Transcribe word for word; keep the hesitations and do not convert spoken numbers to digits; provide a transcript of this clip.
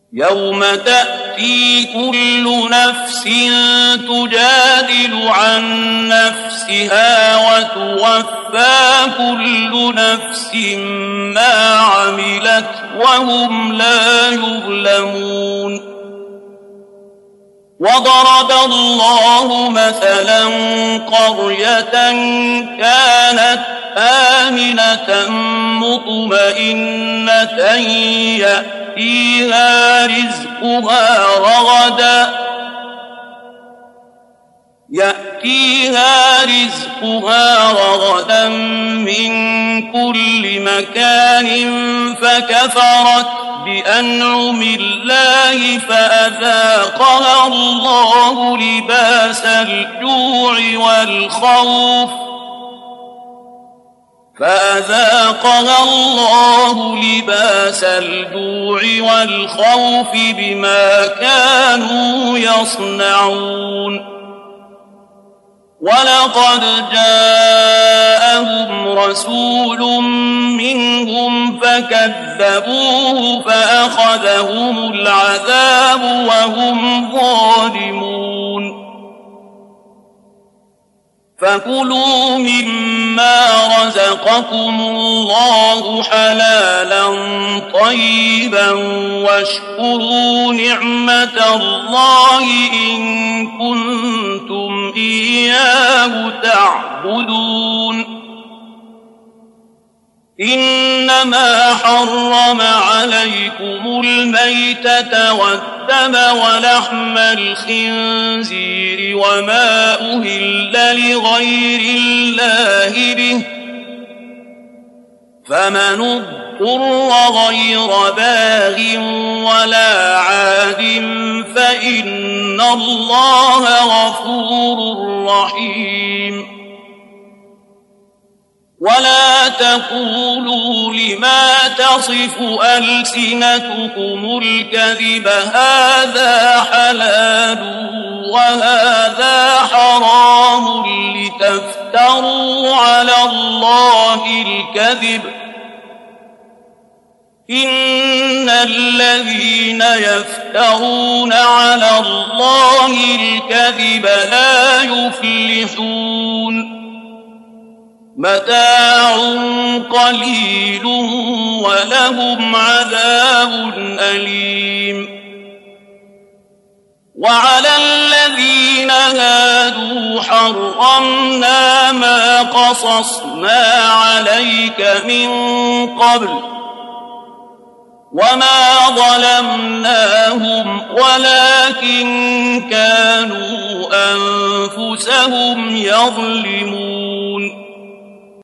يوم تأتي كل نفس تجادل عن نفسها وتوفى كل نفس ما عملت وهم لا يظلمون. وضرب الله مثلا قرية كانت آمنة مطمئنة يأتيها رزقها رغدا يأتيها رزقها رغدا من كل مكان فكفرت بأنعم الله فأذاقها الله لباس الجوع والخوف فأذاقها الله لباس الجوع والخوف بما كانوا يصنعون. ولقد جاءهم رسول منهم فكذبوه فأخذهم العذاب وهم ظالمون. فكلوا مما رزقكم الله حلالا طيبا واشكروا نعمة الله إن كنتم إياه تعبدون. إنما حرم عليكم الميتة والدم ولحم الخنزير وما أهل لغير الله به فمن اضطر غير باغ ولا عاد فإن الله غفور رحيم. ولا تقولوا لما تصف ألسنتكم الكذب هذا حلال وهذا حرام لتفتروا على الله الكذب إن الذين يفترون على الله الكذب لا يفلحون. متاع قليل ولهم عذاب أليم. وعلى الذين هادوا حرمنا ما قصصنا عليك من قبل وما ظلمناهم ولكن كانوا أنفسهم يظلمون.